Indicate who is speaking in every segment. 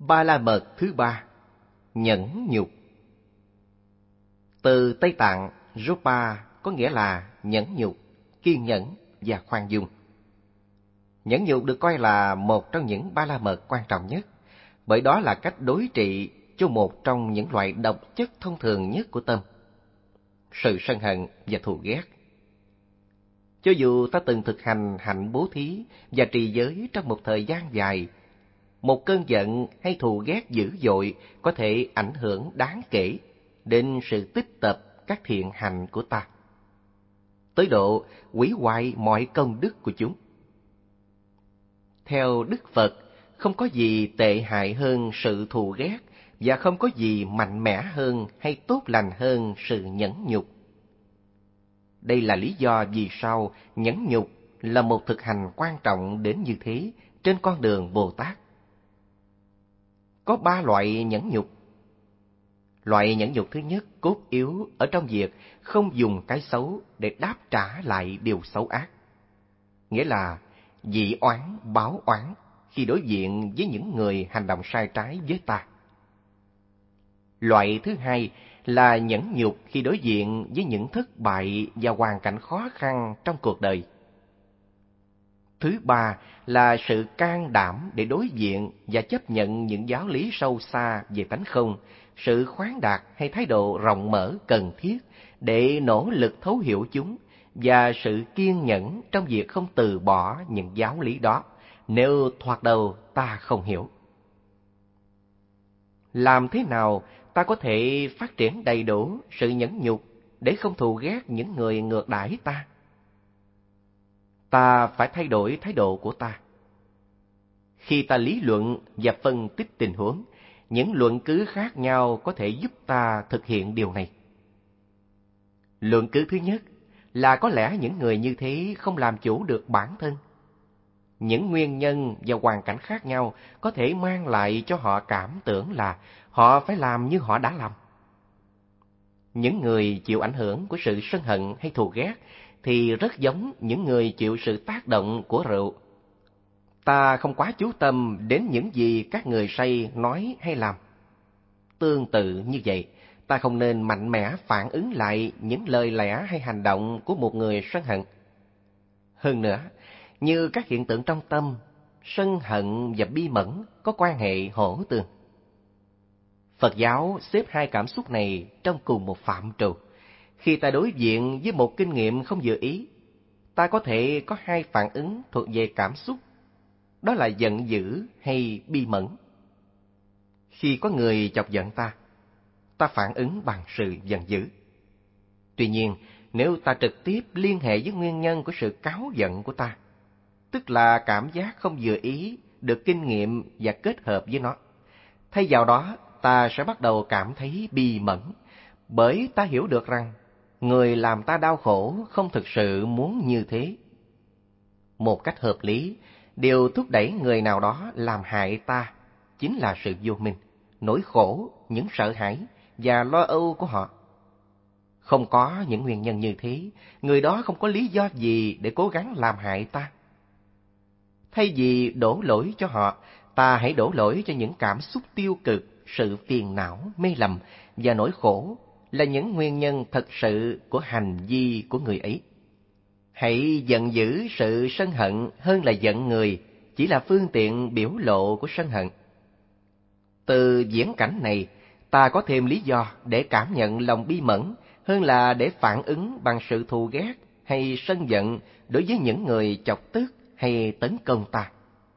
Speaker 1: Ba la mật thứ ba, nhẫn nhục. Từ Tây Tạng, Rupa có nghĩa là nhẫn nhục, kiên nhẫn và khoan dung. Nhẫn nhục được coi là một trong những ba la mật quan trọng nhất, bởi đó là cách đối trị cho một trong những loại độc chất thông thường nhất của tâm, sự sân hận và thù ghét. Cho dù ta từng thực hành hạnh bố thí và trì giới trong một thời gian dài, một cơn giận hay thù ghét dữ dội có thể ảnh hưởng đáng kể đến sự tích tập các thiện hành của ta, tới độ hủy hoại mọi công đức của chúng. Theo Đức Phật, không có gì tệ hại hơn sự thù ghét và không có gì mạnh mẽ hơn hay tốt lành hơn sự nhẫn nhục. Đây là lý do vì sao nhẫn nhục là một thực hành quan trọng đến như thế trên con đường Bồ Tát. Có ba loại nhẫn nhục. Loại nhẫn nhục thứ nhất cốt yếu ở trong việc không dùng cái xấu để đáp trả lại điều xấu ác. Nghĩa là dị oán báo oán khi đối diện với những người hành động sai trái với ta. Loại thứ hai là nhẫn nhục khi đối diện với những thất bại và hoàn cảnh khó khăn trong cuộc đời. Thứ ba là sự can đảm để đối diện và chấp nhận những giáo lý sâu xa về tánh không, sự khoáng đạt hay thái độ rộng mở cần thiết để nỗ lực thấu hiểu chúng, và sự kiên nhẫn trong việc không từ bỏ những giáo lý đó nếu thoạt đầu ta không hiểu. Làm thế nào ta có thể phát triển đầy đủ sự nhẫn nhục để không thù ghét những người ngược đãi ta? Ta phải thay đổi thái độ của ta. Khi ta lý luận và phân tích tình huống, những luận cứ khác nhau có thể giúp ta thực hiện điều này. Luận cứ thứ nhất là có lẽ những người như thế không làm chủ được bản thân. Những nguyên nhân và hoàn cảnh khác nhau có thể mang lại cho họ cảm tưởng là họ phải làm như họ đã làm. Những người chịu ảnh hưởng của sự sân hận hay thù ghét thì rất giống những người chịu sự tác động của rượu. Ta không quá chú tâm đến những gì các người say nói hay làm. Tương tự như vậy, ta không nên mạnh mẽ phản ứng lại những lời lẽ hay hành động của một người sân hận. Hơn nữa, như các hiện tượng trong tâm, sân hận và bi mẫn có quan hệ hỗ tương. Phật giáo xếp hai cảm xúc này trong cùng một phạm trù. Khi ta đối diện với một kinh nghiệm không vừa ý, ta có thể có hai phản ứng thuộc về cảm xúc, đó là giận dữ hay bi mẫn. Khi có người chọc giận ta phản ứng bằng sự giận dữ. Tuy nhiên, nếu ta trực tiếp liên hệ với nguyên nhân của sự cáu giận của ta, tức là cảm giác không vừa ý được kinh nghiệm và kết hợp với nó, thay vào đó ta sẽ bắt đầu cảm thấy bi mẫn, bởi ta hiểu được rằng người làm ta đau khổ không thực sự muốn như thế. Một cách hợp lý, điều thúc đẩy người nào đó làm hại ta chính là sự vô minh, nỗi khổ, những sợ hãi và lo âu của họ. Không có những nguyên nhân như thế, người đó không có lý do gì để cố gắng làm hại ta. Thay vì đổ lỗi cho họ, ta hãy đổ lỗi cho những cảm xúc tiêu cực, sự phiền não, mê lầm và nỗi khổ là những nguyên nhân thật sự của hành vi của người ấy. Hãy giận dữ sự sân hận hơn là giận người, chỉ là phương tiện biểu lộ của sân hận. Từ viễn cảnh này, ta có thêm lý do để cảm nhận lòng bi mẫn hơn là để phản ứng bằng sự thù ghét hay sân giận đối với những người chọc tức hay tấn công ta.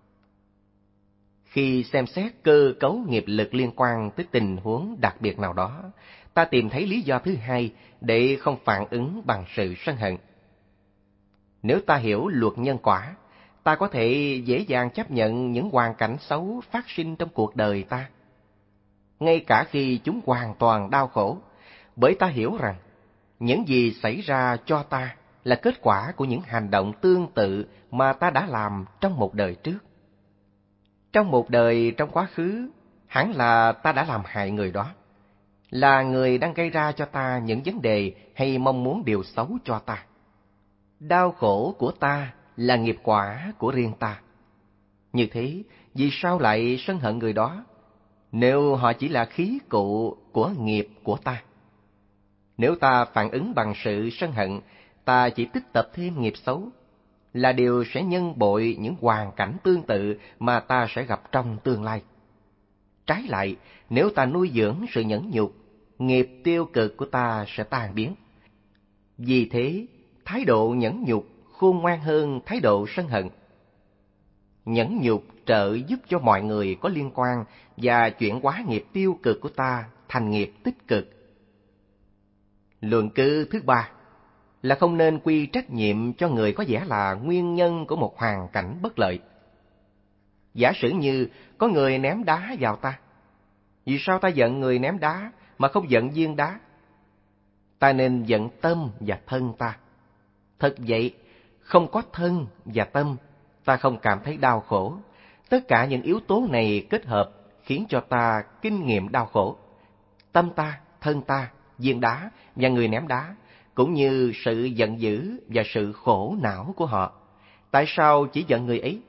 Speaker 1: Khi xem xét cơ cấu nghiệp lực liên quan tới tình huống đặc biệt nào đó, ta tìm thấy lý do thứ hai để không phản ứng bằng sự sân hận. Nếu ta hiểu luật nhân quả, ta có thể dễ dàng chấp nhận những hoàn cảnh xấu phát sinh trong cuộc đời ta, ngay cả khi chúng hoàn toàn đau khổ, bởi ta hiểu rằng những gì xảy ra cho ta là kết quả của những hành động tương tự mà ta đã làm trong một đời trước. Trong một đời trong quá khứ, hẳn là ta đã làm hại người đó, là người đang gây ra cho ta những vấn đề hay mong muốn điều xấu cho ta. Đau khổ của ta là nghiệp quả của riêng ta. Như thế, vì sao lại sân hận người đó? nếu họ chỉ là khí cụ của nghiệp của ta. Nếu ta phản ứng bằng sự sân hận, ta chỉ tích tập thêm nghiệp xấu, là điều sẽ nhân bội những hoàn cảnh tương tự mà ta sẽ gặp trong tương lai. Trái lại, nếu ta nuôi dưỡng sự nhẫn nhục, nghiệp tiêu cực của ta sẽ tan biến. Vì thế, thái độ nhẫn nhục khôn ngoan hơn thái độ sân hận. Nhẫn nhục trợ giúp cho mọi người có liên quan và chuyển hóa nghiệp tiêu cực của ta thành nghiệp tích cực. Luận cứ thứ ba là không nên quy trách nhiệm cho người có vẻ là nguyên nhân của một hoàn cảnh bất lợi. Giả sử như có người ném đá vào ta, vì sao ta giận người ném đá mà không giận viên đá? Ta nên giận tâm và thân ta. Thật vậy, không có thân và tâm, ta không cảm thấy đau khổ. Tất cả những yếu tố này kết hợp khiến cho ta kinh nghiệm đau khổ. Tâm ta, thân ta, viên đá và người ném đá, cũng như sự giận dữ và sự khổ não của họ. Tại sao chỉ giận người ấy?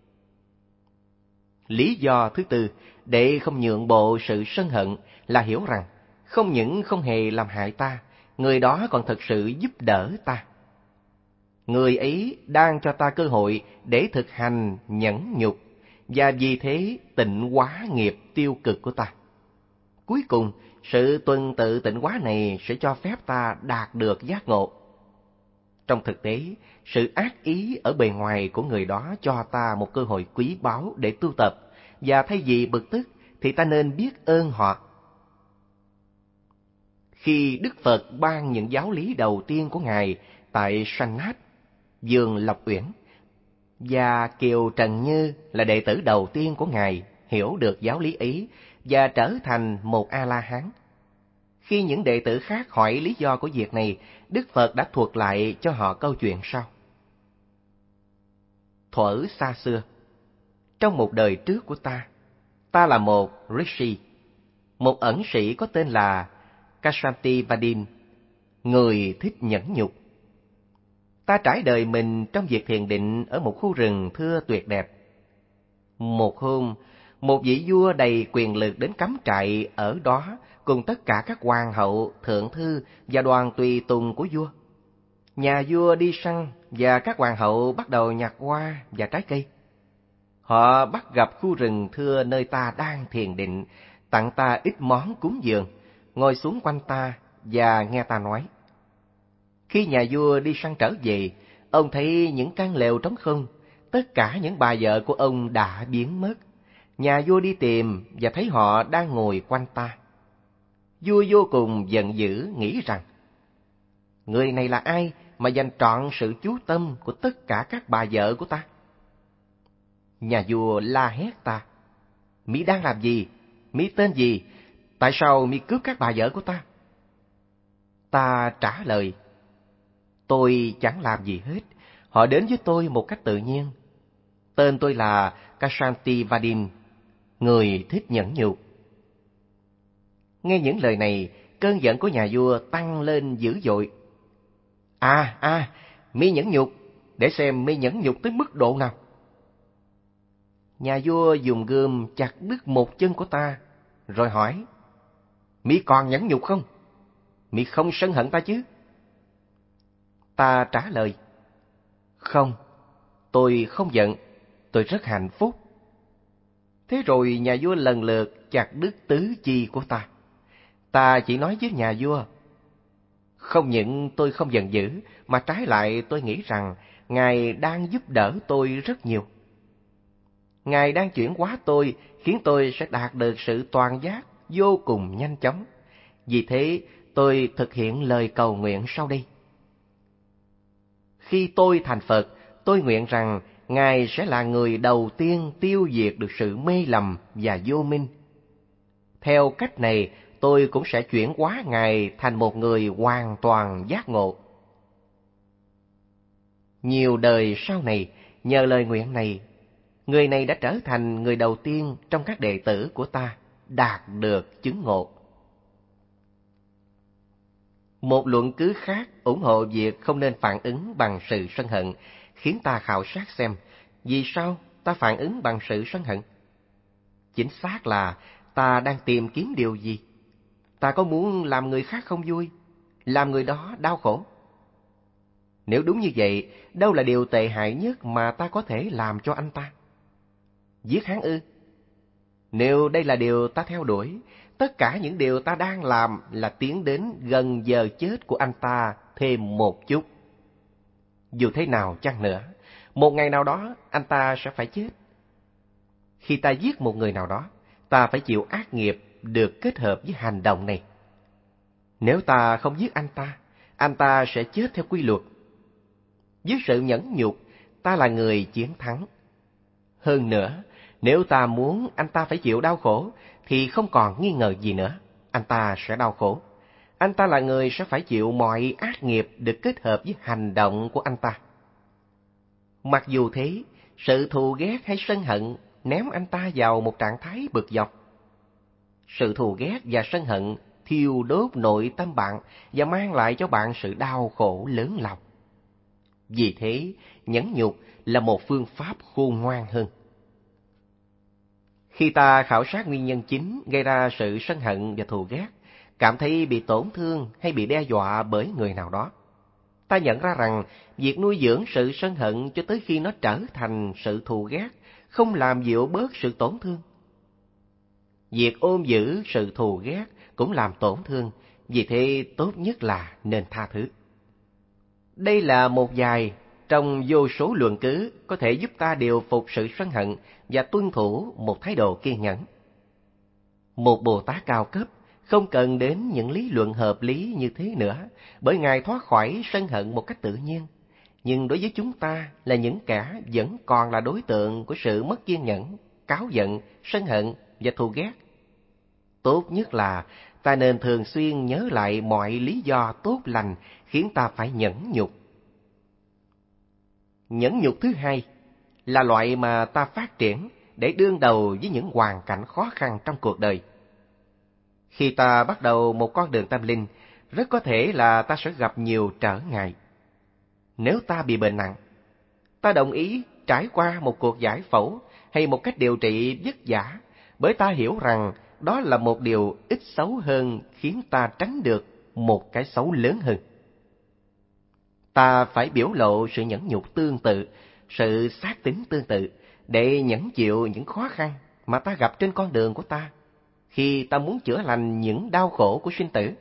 Speaker 1: Lý do thứ tư để không nhượng bộ sự sân hận là hiểu rằng không những không hề làm hại ta, người đó còn thực sự giúp đỡ ta. Người ấy đang cho ta cơ hội để thực hành nhẫn nhục, và vì thế tịnh hóa nghiệp tiêu cực của ta. Cuối cùng, sự tuần tự tịnh hóa này sẽ cho phép ta đạt được giác ngộ. Trong thực tế, sự ác ý ở bề ngoài của người đó cho ta một cơ hội quý báu để tu tập, và thay vì bực tức thì ta nên biết ơn họ. Khi Đức Phật ban những giáo lý đầu tiên của Ngài tại Sanat, vườn Lộc Uyển, và Kiều Trần Như là đệ tử đầu tiên của Ngài hiểu được giáo lý ấy và trở thành một A-la-hán. Khi những đệ tử khác hỏi lý do của việc này, Đức Phật đã thuật lại cho họ câu chuyện sau. Thuở xa xưa, trong một đời trước của ta là một Rishi, một ẩn sĩ có tên là Kshatrivadin, người thích nhẫn nhục. Ta trải đời mình trong việc thiền định ở một khu rừng thưa tuyệt đẹp. Một hôm, một vị vua đầy quyền lực đến cắm trại ở đó cùng tất cả các hoàng hậu, thượng thư và đoàn tùy tùng của vua. Nhà vua đi săn và các hoàng hậu bắt đầu nhặt hoa và trái cây. Họ bắt gặp khu rừng thưa nơi ta đang thiền định, tặng ta ít món cúng dường, ngồi xuống quanh ta và nghe ta nói. Khi nhà vua đi săn trở về, ông thấy những căn lều trống không, tất cả những bà vợ của ông đã biến mất. Nhà vua đi tìm và thấy họ đang ngồi quanh ta. Vua vô cùng giận dữ nghĩ rằng, người này là ai mà dành trọn sự chú tâm của tất cả các bà vợ của ta? Nhà vua la hét ta, mi đang làm gì? Mi tên gì? Tại sao mi cướp các bà vợ của ta? Ta trả lời, tôi chẳng làm gì hết, họ đến với tôi một cách tự nhiên. Tên tôi là Kshatrivadin, người thích nhẫn nhục. Nghe những lời này, cơn giận của nhà vua tăng lên dữ dội. Mi nhẫn nhục, để xem mi nhẫn nhục tới mức độ nào. Nhà vua dùng gươm chặt đứt một chân của ta, rồi hỏi, mi còn nhẫn nhục không? Mi không sân hận ta chứ? Ta trả lời, không, tôi không giận, tôi rất hạnh phúc. Thế rồi nhà vua lần lượt chặt đứt tứ chi của ta. Ta chỉ nói với nhà vua, không những tôi không giận dữ, mà trái lại tôi nghĩ rằng Ngài đang giúp đỡ tôi rất nhiều. Ngài đang chuyển hóa tôi, khiến tôi sẽ đạt được sự toàn giác vô cùng nhanh chóng. Vì thế, tôi thực hiện lời cầu nguyện sau đây. Khi tôi thành Phật, tôi nguyện rằng Ngài sẽ là người đầu tiên tiêu diệt được sự mê lầm và vô minh. Theo cách này, tôi cũng sẽ chuyển hóa Ngài thành một người hoàn toàn giác ngộ. Nhiều đời sau này, nhờ lời nguyện này, người này đã trở thành người đầu tiên trong các đệ tử của ta đạt được chứng ngộ. Một luận cứ khác ủng hộ việc không nên phản ứng bằng sự sân hận, khiến ta khảo sát xem vì sao ta phản ứng bằng sự sân hận. Chính xác là ta đang tìm kiếm điều gì? Ta có muốn làm người khác không vui, làm người đó đau khổ? Nếu đúng như vậy, đâu là điều tệ hại nhất mà ta có thể làm cho anh ta? Giết hắn ư? Nếu đây là điều ta theo đuổi, tất cả những điều ta đang làm là tiến đến gần giờ chết của anh ta thêm một chút. Dù thế nào chăng nữa, một ngày nào đó anh ta sẽ phải chết. Khi ta giết một người nào đó, ta phải chịu ác nghiệp được kết hợp với hành động này. Nếu ta không giết anh ta sẽ chết theo quy luật. Dưới sự nhẫn nhục, ta là người chiến thắng. Hơn nữa, nếu ta muốn anh ta phải chịu đau khổ, thì không còn nghi ngờ gì nữa, anh ta sẽ đau khổ. Anh ta là người sẽ phải chịu mọi ác nghiệp được kết hợp với hành động của anh ta. Mặc dù thế, sự thù ghét hay sân hận ném anh ta vào một trạng thái bực dọc. Sự thù ghét và sân hận thiêu đốt nội tâm bạn và mang lại cho bạn sự đau khổ lớn lao. Vì thế, nhẫn nhục là một phương pháp khôn ngoan hơn. Khi ta khảo sát nguyên nhân chính gây ra sự sân hận và thù ghét, cảm thấy bị tổn thương hay bị đe dọa bởi người nào đó, ta nhận ra rằng việc nuôi dưỡng sự sân hận cho tới khi nó trở thành sự thù ghét không làm dịu bớt sự tổn thương. Việc ôm giữ sự thù ghét cũng làm tổn thương, vì thế tốt nhất là nên tha thứ. Đây là một vài trong vô số luận cứ có thể giúp ta điều phục sự sân hận và tuân thủ một thái độ kiên nhẫn. Một Bồ Tát cao cấp không cần đến những lý luận hợp lý như thế nữa, bởi Ngài thoát khỏi sân hận một cách tự nhiên. Nhưng đối với chúng ta là những kẻ vẫn còn là đối tượng của sự mất kiên nhẫn, cáu giận, sân hận và thù ghét, tốt nhất là ta nên thường xuyên nhớ lại mọi lý do tốt lành khiến ta phải nhẫn nhục. Nhẫn nhục thứ hai là loại mà ta phát triển để đương đầu với những hoàn cảnh khó khăn trong cuộc đời. Khi ta bắt đầu một con đường tâm linh, rất có thể là ta sẽ gặp nhiều trở ngại. Nếu ta bị bệnh nặng, ta đồng ý trải qua một cuộc giải phẫu hay một cách điều trị vất vả, bởi ta hiểu rằng đó là một điều ít xấu hơn khiến ta tránh được một cái xấu lớn hơn. Ta phải biểu lộ sự nhẫn nhục tương tự, sự xác tín tương tự, để nhẫn chịu những khó khăn mà ta gặp trên con đường của ta, khi ta muốn chữa lành những đau khổ của sinh tử.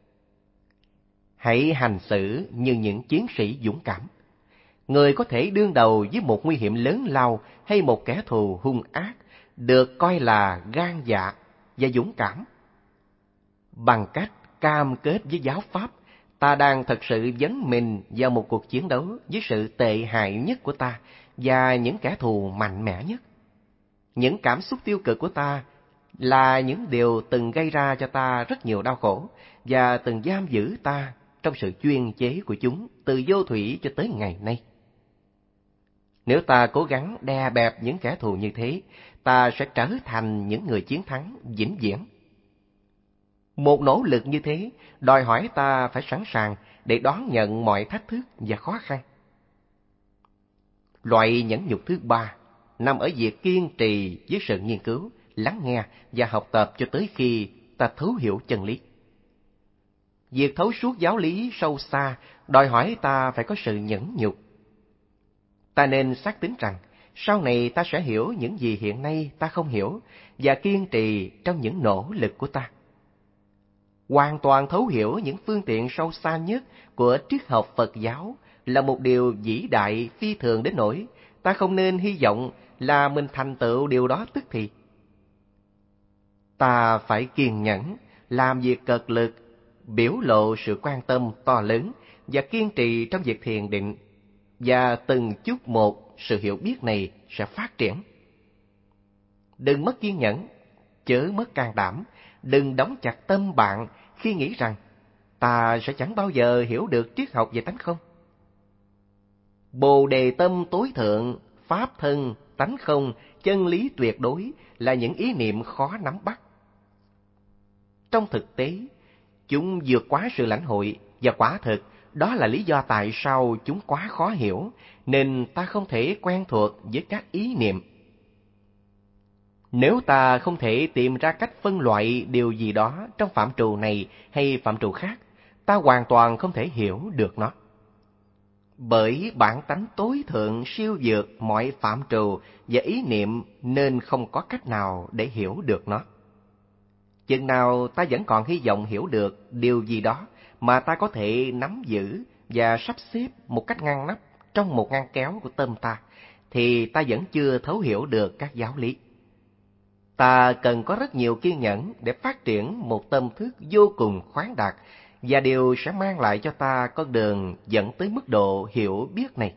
Speaker 1: Hãy hành xử như những chiến sĩ dũng cảm. Người có thể đương đầu với một nguy hiểm lớn lao hay một kẻ thù hung ác được coi là gan dạ và dũng cảm. Bằng cách cam kết với giáo pháp, ta đang thật sự dấn mình vào một cuộc chiến đấu với sự tệ hại nhất của ta và những kẻ thù mạnh mẽ nhất. Những cảm xúc tiêu cực của ta là những điều từng gây ra cho ta rất nhiều đau khổ và từng giam giữ ta trong sự chuyên chế của chúng từ vô thủy cho tới ngày nay. Nếu ta cố gắng đè bẹp những kẻ thù như thế, ta sẽ trở thành những người chiến thắng vĩnh viễn. Một nỗ lực như thế đòi hỏi ta phải sẵn sàng để đón nhận mọi thách thức và khó khăn. Loại nhẫn nhục thứ ba nằm ở việc kiên trì với sự nghiên cứu, lắng nghe và học tập cho tới khi ta thấu hiểu chân lý. Việc thấu suốt giáo lý sâu xa đòi hỏi ta phải có sự nhẫn nhục. Ta nên xác tín rằng sau này ta sẽ hiểu những gì hiện nay ta không hiểu và kiên trì trong những nỗ lực của ta. Hoàn toàn thấu hiểu những phương tiện sâu xa nhất của triết học Phật giáo là một điều vĩ đại phi thường đến nỗi ta không nên hy vọng là mình thành tựu điều đó tức thì. Ta phải kiên nhẫn, làm việc cật lực, biểu lộ sự quan tâm to lớn và kiên trì trong việc thiền định, và từng chút một sự hiểu biết này sẽ phát triển. Đừng mất kiên nhẫn, chớ mất can đảm, đừng đóng chặt tâm bạn khi nghĩ rằng ta sẽ chẳng bao giờ hiểu được triết học về tánh không. Bồ đề tâm tối thượng, pháp thân, tánh không, chân lý tuyệt đối là những ý niệm khó nắm bắt. Trong thực tế, chúng vượt quá sự lãnh hội và quả thực đó là lý do tại sao chúng quá khó hiểu, nên ta không thể quen thuộc với các ý niệm. Nếu ta không thể tìm ra cách phân loại điều gì đó trong phạm trù này hay phạm trù khác, ta hoàn toàn không thể hiểu được nó. Bởi bản tánh tối thượng siêu vượt mọi phạm trù và ý niệm nên không có cách nào để hiểu được nó. Chừng nào ta vẫn còn hy vọng hiểu được điều gì đó mà ta có thể nắm giữ và sắp xếp một cách ngăn nắp trong một ngăn kéo của tâm ta, thì ta vẫn chưa thấu hiểu được các giáo lý. Ta cần có rất nhiều kiên nhẫn để phát triển một tâm thức vô cùng khoáng đạt, và điều sẽ mang lại cho ta con đường dẫn tới mức độ hiểu biết này.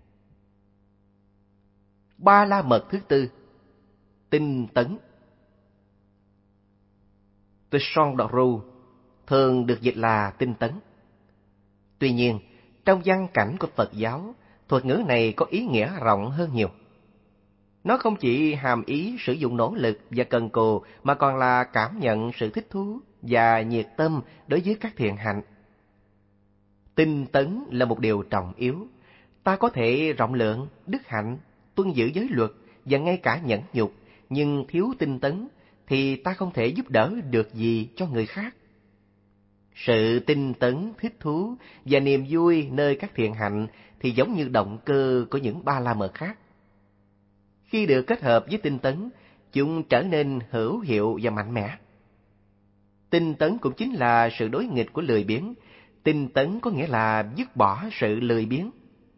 Speaker 1: Ba la mật thứ tư, tinh tấn. Tsongdaru thường được dịch là tinh tấn. Tuy nhiên, trong văn cảnh của Phật giáo, thuật ngữ này có ý nghĩa rộng hơn nhiều. Nó không chỉ hàm ý sử dụng nỗ lực và cần cù, mà còn là cảm nhận sự thích thú và nhiệt tâm đối với các thiện hạnh. Tinh tấn là một điều trọng yếu. Ta có thể rộng lượng, đức hạnh, tuân giữ giới luật và ngay cả nhẫn nhục, nhưng thiếu tinh tấn thì ta không thể giúp đỡ được gì cho người khác. Sự tinh tấn, thích thú và niềm vui nơi các thiện hạnh thì giống như động cơ của những ba la mật khác. Khi được kết hợp với tinh tấn, chúng trở nên hữu hiệu và mạnh mẽ. Tinh tấn cũng chính là sự đối nghịch của lười biếng. Tinh tấn có nghĩa là dứt bỏ sự lười biếng.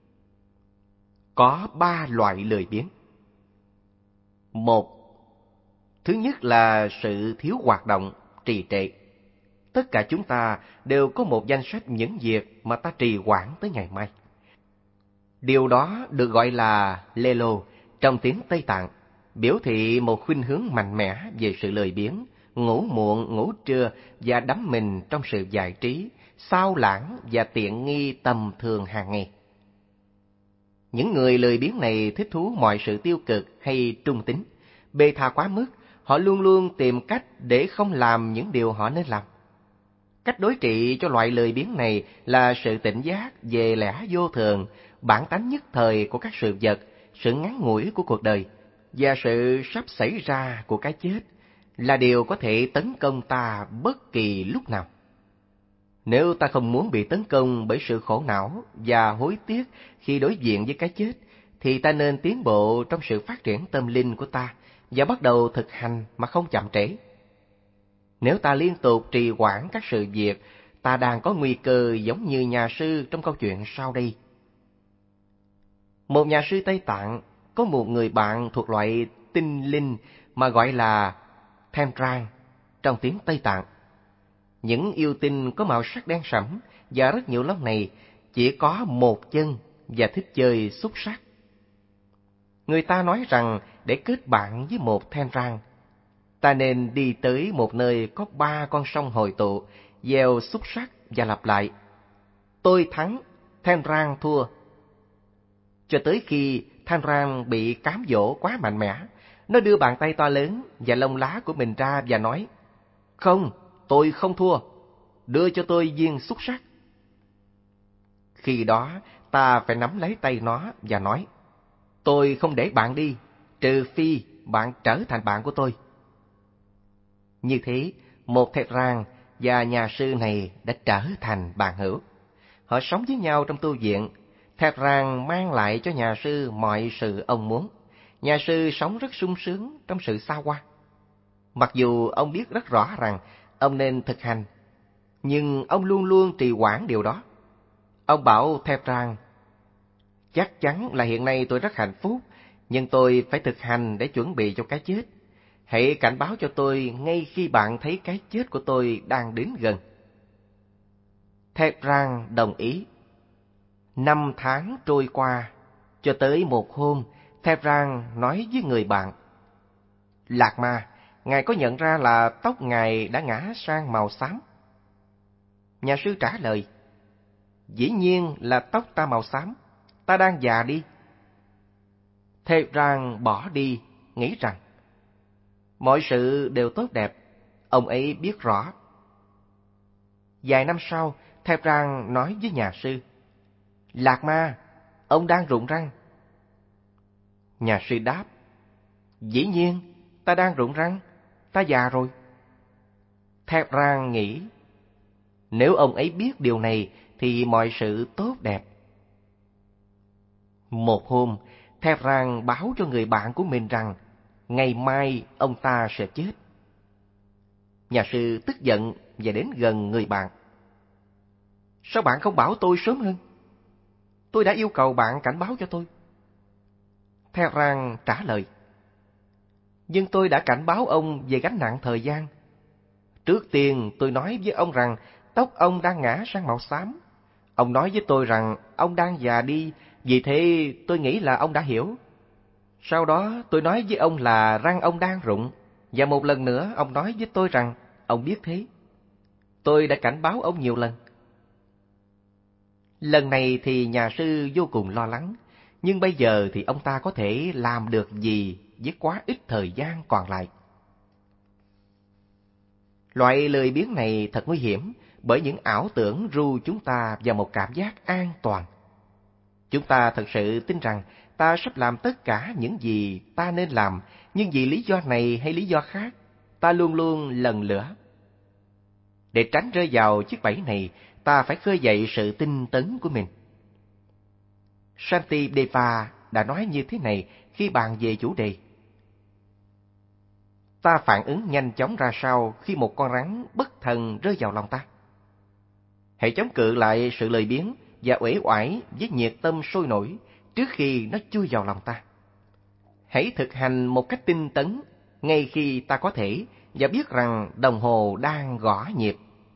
Speaker 1: Có 3 loại lười biếng. Một, thứ nhất là sự thiếu hoạt động, trì trệ. Tất cả chúng ta đều có một danh sách những việc mà ta trì hoãn tới ngày mai. Điều đó được gọi là lelo trong tiếng Tây Tạng, biểu thị một khuynh hướng mạnh mẽ về sự lười biếng, ngủ muộn, ngủ trưa và đắm mình trong sự giải trí, xao lãng và tiện nghi tầm thường hàng ngày. Những người lười biếng này thích thú mọi sự tiêu cực hay trung tính, bê tha quá mức, họ luôn luôn tìm cách để không làm những điều họ nên làm. Cách đối trị cho loại lười biếng này là sự tỉnh giác về lẽ vô thường, bản tánh nhất thời của các sự vật, sự ngắn ngủi của cuộc đời và sự sắp xảy ra của cái chết là điều có thể tấn công ta bất kỳ lúc nào. Nếu ta không muốn bị tấn công bởi sự khổ não và hối tiếc khi đối diện với cái chết, thì ta nên tiến bộ trong sự phát triển tâm linh của ta và bắt đầu thực hành mà không chậm trễ. Nếu ta liên tục trì hoãn các sự việc, ta đang có nguy cơ giống như nhà sư trong câu chuyện sau đây. Một nhà sư Tây Tạng có một người bạn thuộc loại tinh linh mà gọi là Thendrang trong tiếng Tây Tạng. Những yêu tinh có màu sắc đen sẫm và rất nhiều lông này, chỉ có một chân và thích chơi xúc xắc. Người ta nói rằng để kết bạn với một Thendrang, ta nên đi tới một nơi có 3 con sông hội tụ, gieo xúc xắc và lặp lại: tôi thắng, Thendrang thua. Cho tới khi Thendrang bị cám dỗ quá mạnh mẽ, nó đưa bàn tay to lớn và lông lá của mình ra và nói: không, tôi không thua, đưa cho tôi viên xúc xắc. Khi đó ta phải nắm lấy tay nó và nói: tôi không để bạn đi, trừ phi bạn trở thành bạn của tôi. Như thế, một Thendrang và nhà sư này đã trở thành bạn hữu. Họ sống với nhau trong tu viện. Thendrang mang lại cho nhà sư mọi sự ông muốn. Nhà sư sống rất sung sướng trong sự xa hoa. Mặc dù ông biết rất rõ rằng ông nên thực hành, nhưng ông luôn luôn trì hoãn điều đó. Ông bảo Thendrang: chắc chắn là hiện nay tôi rất hạnh phúc, nhưng tôi phải thực hành để chuẩn bị cho cái chết. Hãy cảnh báo cho tôi ngay khi bạn thấy cái chết của tôi đang đến gần. Thendrang đồng ý. 5 tháng trôi qua, cho tới một hôm, Thendrang nói với người bạn: Lạc Ma, ngài có nhận ra là tóc ngài đã ngả sang màu xám? Nhà sư trả lời: dĩ nhiên là tóc ta màu xám, ta đang già đi. Thendrang bỏ đi, nghĩ rằng mọi sự đều tốt đẹp, ông ấy biết rõ. Vài năm sau, Thendrang nói với nhà sư: Lạc Ma, ông đang rụng răng. Nhà sư đáp: dĩ nhiên, Ta đang rụng răng, ta già rồi. Thepran nghĩ, nếu ông ấy biết điều này thì mọi sự tốt đẹp. Một hôm, Thepran báo cho người bạn của mình rằng ngày mai ông ta sẽ chết. Nhà sư tức giận và đến gần người bạn. Sao bạn không bảo tôi sớm hơn? Tôi đã yêu cầu bạn cảnh báo cho tôi. Thepran trả lời. Nhưng tôi đã cảnh báo ông về gánh nặng thời gian. Trước tiên tôi nói với ông rằng tóc ông đang ngã sang màu xám. Ông nói với tôi rằng ông đang già đi, vì thế tôi nghĩ là ông đã hiểu. Sau đó tôi nói với ông là răng ông đang rụng, và một lần nữa ông nói với tôi rằng ông biết thế. Tôi đã cảnh báo ông nhiều lần. Lần này thì nhà sư vô cùng lo lắng, nhưng bây giờ thì ông ta có thể làm được gì với quá ít thời gian còn lại. Loại lười biếng này thật nguy hiểm, bởi những ảo tưởng ru chúng ta vào một cảm giác an toàn. Chúng ta thật sự tin rằng ta sắp làm tất cả những gì ta nên làm, nhưng vì lý do này hay lý do khác, ta luôn luôn lần lữa. Để tránh rơi vào chiếc bẫy này, ta phải khơi dậy sự tinh tấn của mình. Shantideva đã nói như thế này khi bàn về chủ đề. Ta phản ứng nhanh chóng ra sao khi một con rắn bất thần rơi vào lòng ta? Hãy chống cự lại sự lười biếng và uể oải với nhiệt tâm sôi nổi trước khi nó chui vào lòng ta. Hãy thực hành một cách tinh tấn ngay khi ta có thể và biết rằng đồng hồ đang gõ nhịp.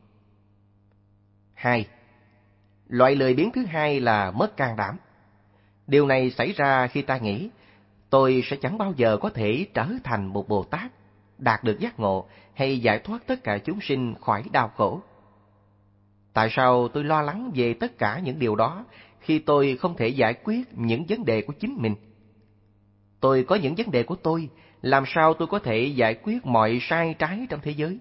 Speaker 1: 2. Loại lười biếng thứ hai là mất can đảm. Điều này xảy ra khi ta nghĩ, tôi sẽ chẳng bao giờ có thể trở thành một Bồ Tát, đạt được giác ngộ hay giải thoát tất cả chúng sinh khỏi đau khổ. Tại sao tôi lo lắng về tất cả những điều đó khi tôi không thể giải quyết những vấn đề của chính mình? Tôi có những vấn đề của tôi, làm sao tôi có thể giải quyết mọi sai trái trong thế giới?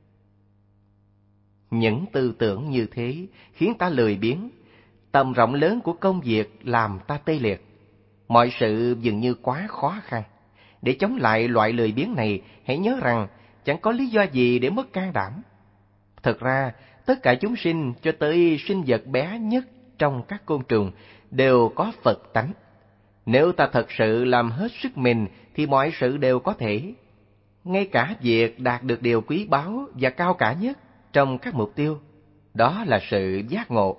Speaker 1: Những tư tưởng như thế khiến ta lười biếng. Tầm rộng lớn của công việc làm ta tê liệt. Mọi sự dường như quá khó khăn. Để chống lại loại lười biếng này, hãy nhớ rằng chẳng có lý do gì để mất can đảm. Thực ra, tất cả chúng sinh cho tới sinh vật bé nhất trong các côn trùng đều có Phật tánh. Nếu ta thật sự làm hết sức mình thì mọi sự đều có thể. Ngay cả việc đạt được điều quý báu và cao cả nhất trong các mục tiêu, đó là sự giác ngộ.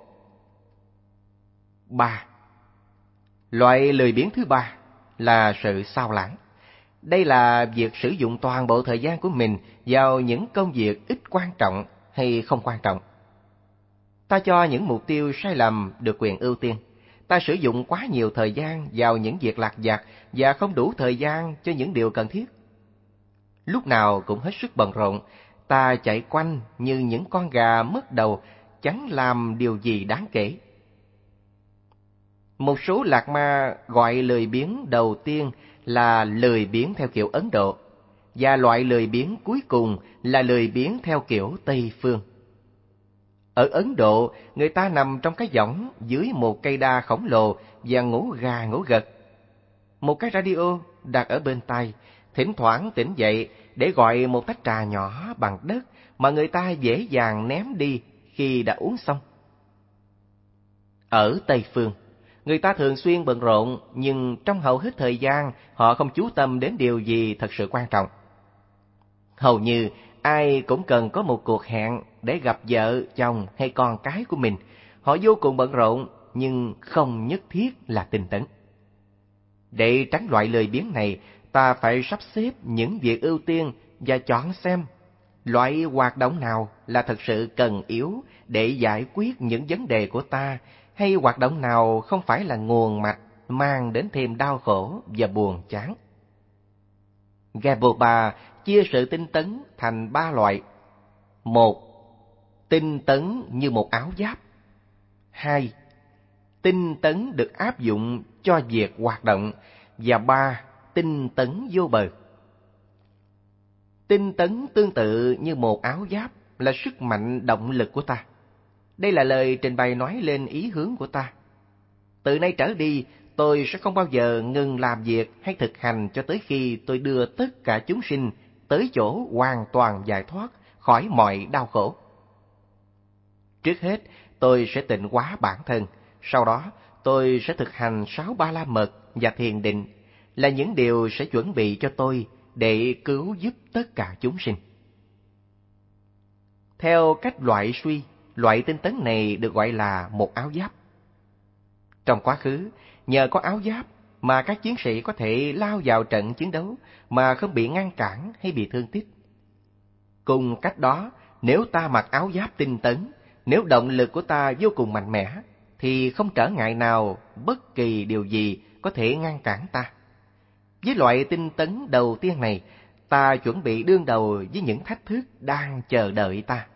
Speaker 1: 3. Loại lười biếng thứ ba là sự sao lãng. Đây là việc sử dụng toàn bộ thời gian của mình vào những công việc ít quan trọng hay không quan trọng. Ta cho những mục tiêu sai lầm được quyền ưu tiên. Ta sử dụng quá nhiều thời gian vào những việc lặt vặt và không đủ thời gian cho những điều cần thiết. Lúc nào cũng hết sức bận rộn, ta chạy quanh như những con gà mất đầu, chẳng làm điều gì đáng kể. Một số lạc ma gọi lười biếng đầu tiên là lười biếng theo kiểu Ấn Độ, và loại lười biếng cuối cùng là lười biếng theo kiểu Tây phương. Ở Ấn Độ, người ta nằm trong cái võng dưới một cây đa khổng lồ và ngủ gà ngủ gật. Một cái radio đặt ở bên tai, thỉnh thoảng tỉnh dậy để gọi một tách trà nhỏ bằng đất mà người ta dễ dàng ném đi khi đã uống xong. Ở Tây phương, người ta thường xuyên bận rộn, nhưng trong hầu hết thời gian họ không chú tâm đến điều gì thật sự quan trọng. Hầu như ai cũng cần có một cuộc hẹn để gặp vợ, chồng hay con cái của mình. Họ vô cùng bận rộn, nhưng không nhất thiết là tinh tấn. Để tránh loại lười biếng này, ta phải sắp xếp những việc ưu tiên và chọn xem loại hoạt động nào là thật sự cần yếu để giải quyết những vấn đề của ta, hay hoạt động nào không phải là nguồn mạch mang đến thêm đau khổ và buồn chán. Gaboba chia sự tinh tấn thành 3 loại. 1. Tinh tấn như một áo giáp. 2. Tinh tấn được áp dụng cho việc hoạt động. Và 3. Tinh tấn vô bờ. Tinh tấn tương tự như một áo giáp là sức mạnh động lực của ta. Đây là lời trình bày nói lên ý hướng của ta. Từ nay trở đi, tôi sẽ không bao giờ ngừng làm việc hay thực hành cho tới khi tôi đưa tất cả chúng sinh tới chỗ hoàn toàn giải thoát khỏi mọi đau khổ. Trước hết, tôi sẽ tịnh hóa bản thân, sau đó tôi sẽ thực hành 6 Ba La Mật và thiền định, là những điều sẽ chuẩn bị cho tôi để cứu giúp tất cả chúng sinh. Theo cách loại suy, loại tinh tấn này được gọi là một áo giáp. Trong quá khứ, nhờ có áo giáp mà các chiến sĩ có thể lao vào trận chiến đấu mà không bị ngăn cản hay bị thương tích. Cùng cách đó, nếu ta mặc áo giáp tinh tấn, nếu động lực của ta vô cùng mạnh mẽ, thì không trở ngại nào, bất kỳ điều gì có thể ngăn cản ta. Với loại tinh tấn đầu tiên này, ta chuẩn bị đương đầu với những thách thức đang chờ đợi ta.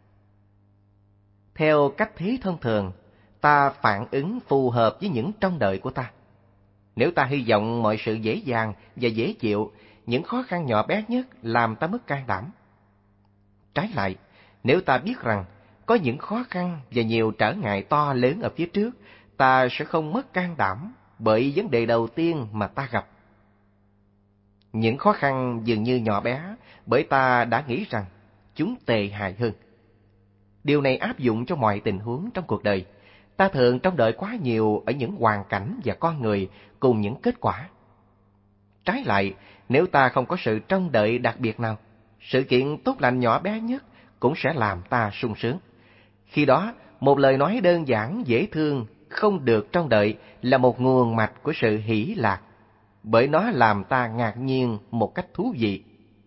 Speaker 1: Theo cách thế thông thường, ta phản ứng phù hợp với những trông đợi của ta. Nếu ta hy vọng mọi sự dễ dàng và dễ chịu, những khó khăn nhỏ bé nhất làm ta mất can đảm. Trái lại, nếu ta biết rằng có những khó khăn và nhiều trở ngại to lớn ở phía trước, ta sẽ không mất can đảm bởi vấn đề đầu tiên mà ta gặp. Những khó khăn dường như nhỏ bé bởi ta đã nghĩ rằng chúng tệ hại hơn. Điều này áp dụng cho mọi tình huống trong cuộc đời. Ta thường trông đợi quá nhiều ở những hoàn cảnh và con người cùng những kết quả. Trái lại, nếu ta không có sự trông đợi đặc biệt nào, sự kiện tốt lành nhỏ bé nhất cũng sẽ làm ta sung sướng. Khi đó, một lời nói đơn giản dễ thương không được trông đợi là một nguồn mạch của sự hỷ lạc, bởi nó làm ta ngạc nhiên một cách thú vị.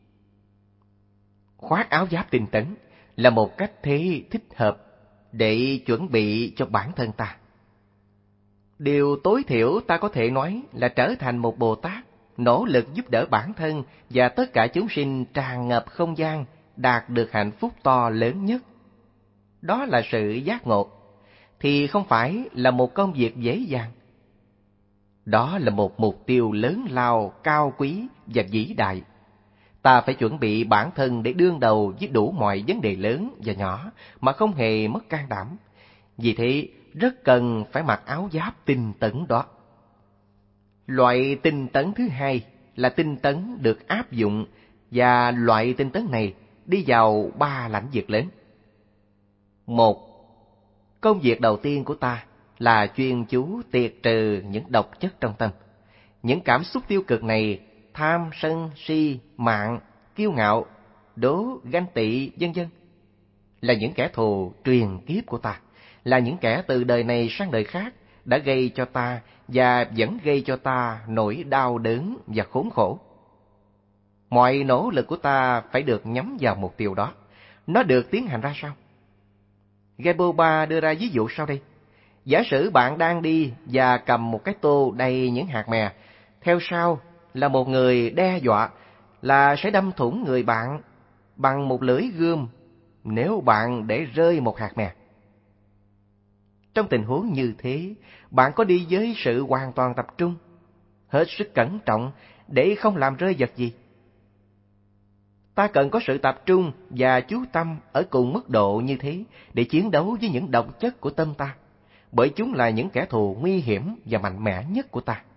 Speaker 1: Khoác áo giáp tinh tấn là một cách thế thích hợp để chuẩn bị cho bản thân ta. Điều tối thiểu ta có thể nói là trở thành một Bồ Tát, nỗ lực giúp đỡ bản thân và tất cả chúng sinh tràn ngập không gian, đạt được hạnh phúc to lớn nhất. Đó là sự giác ngộ, thì không phải là một công việc dễ dàng. Đó là một mục tiêu lớn lao, cao quý và vĩ đại. Ta phải chuẩn bị bản thân để đương đầu với đủ mọi vấn đề lớn và nhỏ mà không hề mất can đảm. Vì thế, rất cần phải mặc áo giáp tinh tấn đó. Loại tinh tấn thứ hai là tinh tấn được áp dụng, và loại tinh tấn này đi vào 3 lãnh vực lớn. 1. Công việc đầu tiên của ta là chuyên chú tiệt trừ những độc chất trong tâm. Những cảm xúc tiêu cực này, tham, sân, si, mạn, kiêu ngạo, đố, ganh tị, vân vân, là những kẻ thù truyền kiếp của ta, là những kẻ từ đời này sang đời khác đã gây cho ta và vẫn gây cho ta nỗi đau đớn và khốn khổ. Mọi nỗ lực của ta phải được nhắm vào mục tiêu đó. Nó được tiến hành ra sao? Gaboba đưa ra ví dụ sau đây. Giả sử bạn đang đi và cầm một cái tô đầy những hạt mè, theo sau là một người đe dọa là sẽ đâm thủng người bạn bằng một lưỡi gươm nếu bạn để rơi một hạt mè. Trong tình huống như thế, bạn có đi với sự hoàn toàn tập trung, hết sức cẩn trọng để không làm rơi vật gì? Ta cần có sự tập trung và chú tâm ở cùng mức độ như thế để chiến đấu với những độc chất của tâm ta, bởi chúng là những kẻ thù nguy hiểm và mạnh mẽ nhất của ta.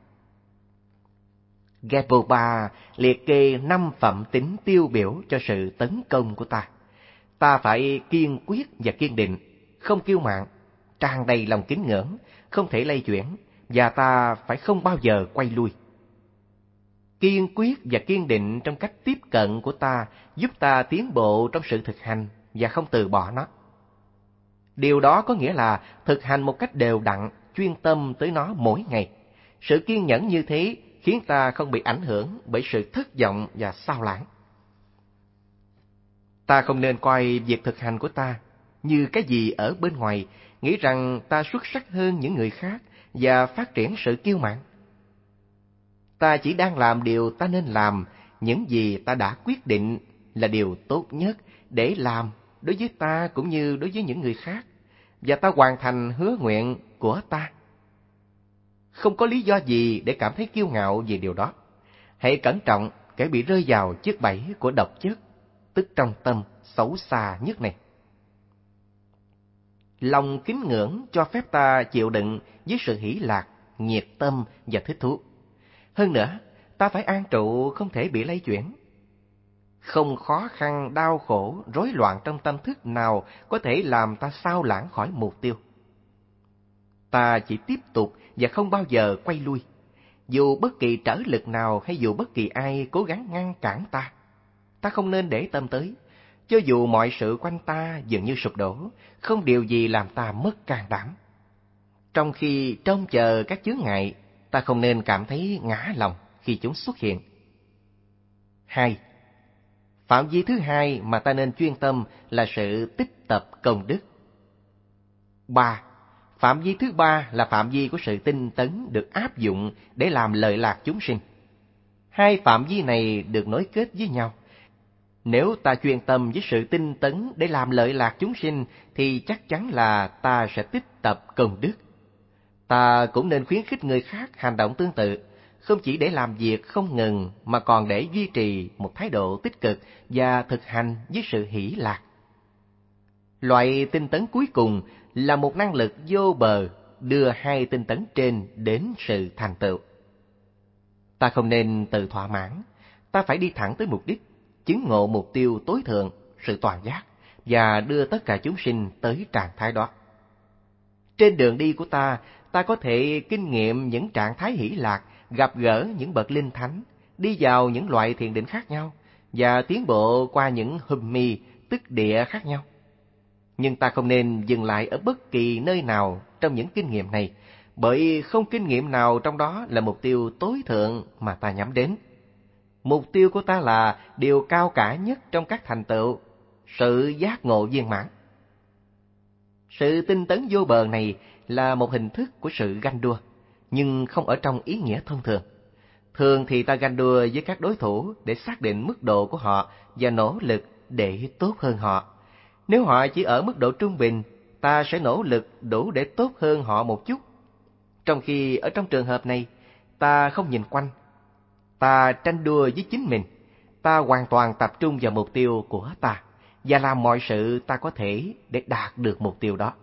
Speaker 1: Gaboba liệt kê 5 phẩm tính tiêu biểu cho sự tấn công của ta. Ta phải kiên quyết và kiên định, không kiêu mạn, tràn đầy lòng kính ngưỡng, không thể lay chuyển, và ta phải không bao giờ quay lui. Kiên quyết và kiên định trong cách tiếp cận của ta giúp ta tiến bộ trong sự thực hành và không từ bỏ nó. Điều đó có nghĩa là thực hành một cách đều đặn, chuyên tâm tới nó mỗi ngày. Sự kiên nhẫn như thế khiến ta không bị ảnh hưởng bởi sự thất vọng và sao lãng. Ta không nên coi việc thực hành của ta như cái gì ở bên ngoài, nghĩ rằng ta xuất sắc hơn những người khác và phát triển sự kiêu mạn. Ta chỉ đang làm điều ta nên làm, những gì ta đã quyết định là điều tốt nhất để làm đối với ta cũng như đối với những người khác, và ta hoàn thành hứa nguyện của ta. Không có lý do gì để cảm thấy kiêu ngạo về điều đó. Hãy cẩn trọng kẻ bị rơi vào chiếc bẫy của độc chất, tức trong tâm xấu xa nhất này. Lòng kính ngưỡng cho phép ta chịu đựng với sự hỷ lạc nhiệt tâm và thích thú. Hơn nữa, ta phải an trụ không thể bị lay chuyển. Không khó khăn, đau khổ, rối loạn trong tâm thức nào có thể làm ta sao lãng khỏi mục tiêu. Ta chỉ tiếp tục và không bao giờ quay lui. Dù bất kỳ trở lực nào hay dù bất kỳ ai cố gắng ngăn cản ta, ta không nên để tâm tới. Cho dù mọi sự quanh ta dường như sụp đổ, không điều gì làm ta mất can đảm. Trong khi trông chờ các chướng ngại, ta không nên cảm thấy ngã lòng khi chúng xuất hiện. 2. Phạm vi thứ hai mà ta nên chuyên tâm là sự tích tập công đức. 3. Phạm vi thứ ba là phạm vi của sự tinh tấn được áp dụng để làm lợi lạc chúng sinh. Hai phạm vi này được nối kết với nhau. Nếu ta chuyên tâm với sự tinh tấn để làm lợi lạc chúng sinh thì chắc chắn là ta sẽ tích tập công đức. Ta cũng nên khuyến khích người khác hành động tương tự, không chỉ để làm việc không ngừng mà còn để duy trì một thái độ tích cực và thực hành với sự hỷ lạc. Loại tinh tấn cuối cùng là một năng lực vô bờ đưa hai tinh tấn trên đến sự thành tựu. Ta không nên tự thỏa mãn, ta phải đi thẳng tới mục đích, chứng ngộ mục tiêu tối thượng, sự toàn giác, và đưa tất cả chúng sinh tới trạng thái đó. Trên đường đi của ta có thể kinh nghiệm những trạng thái hỷ lạc, gặp gỡ những bậc linh thánh, đi vào những loại thiền định khác nhau, và tiến bộ qua những hùm mi, tức địa khác nhau. Nhưng ta không nên dừng lại ở bất kỳ nơi nào trong những kinh nghiệm này, bởi không kinh nghiệm nào trong đó là mục tiêu tối thượng mà ta nhắm đến. Mục tiêu của ta là điều cao cả nhất trong các thành tựu, sự giác ngộ viên mãn. Sự tinh tấn vô bờ này là một hình thức của sự ganh đua, nhưng không ở trong ý nghĩa thông thường. Thường thì ta ganh đua với các đối thủ để xác định mức độ của họ và nỗ lực để tốt hơn họ. Nếu họ chỉ ở mức độ trung bình, ta sẽ nỗ lực đủ để tốt hơn họ một chút. Trong khi ở trong trường hợp này, ta không nhìn quanh, ta tranh đua với chính mình, ta hoàn toàn tập trung vào mục tiêu của ta và làm mọi sự ta có thể để đạt được mục tiêu đó.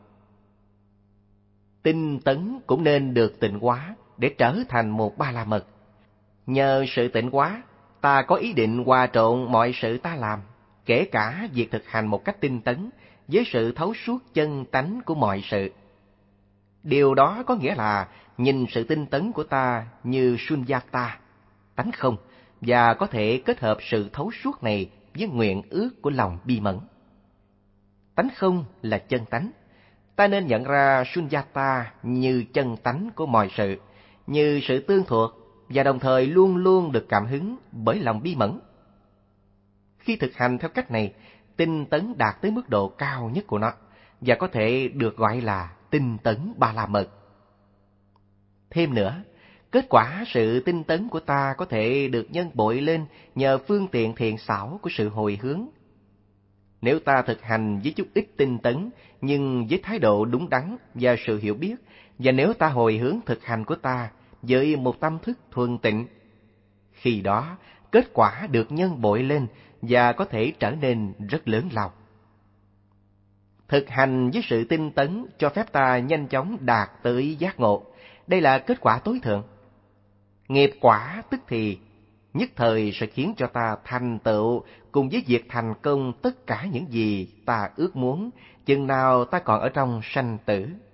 Speaker 1: Tinh tấn cũng nên được tịnh hóa để trở thành một ba la mật. Nhờ sự tịnh hóa, ta có ý định hòa trộn mọi sự ta làm, kể cả việc thực hành một cách tinh tấn, với sự thấu suốt chân tánh của mọi sự. Điều đó có nghĩa là nhìn sự tinh tấn của ta như sunyata, tánh không, và có thể kết hợp sự thấu suốt này với nguyện ước của lòng bi mẫn. Tánh không là chân tánh. Ta nên nhận ra sunyata như chân tánh của mọi sự, như sự tương thuộc, và đồng thời luôn luôn được cảm hứng bởi lòng bi mẫn. Khi thực hành theo cách này, tinh tấn đạt tới mức độ cao nhất của nó, và có thể được gọi là tinh tấn ba la mật. Thêm nữa, kết quả sự tinh tấn của ta có thể được nhân bội lên nhờ phương tiện thiện xảo của sự hồi hướng. Nếu ta thực hành với chút ít tinh tấn, nhưng với thái độ đúng đắn và sự hiểu biết, và nếu ta hồi hướng thực hành của ta với một tâm thức thuần tịnh, khi đó kết quả được nhân bội lên và có thể trở nên rất lớn lao. Thực hành với sự tinh tấn cho phép ta nhanh chóng đạt tới giác ngộ. Đây là kết quả tối thượng. Nghiệp quả tức thì nhất thời sẽ khiến cho ta thành tựu cùng với việc thành công tất cả những gì ta ước muốn, chừng nào ta còn ở trong sanh tử.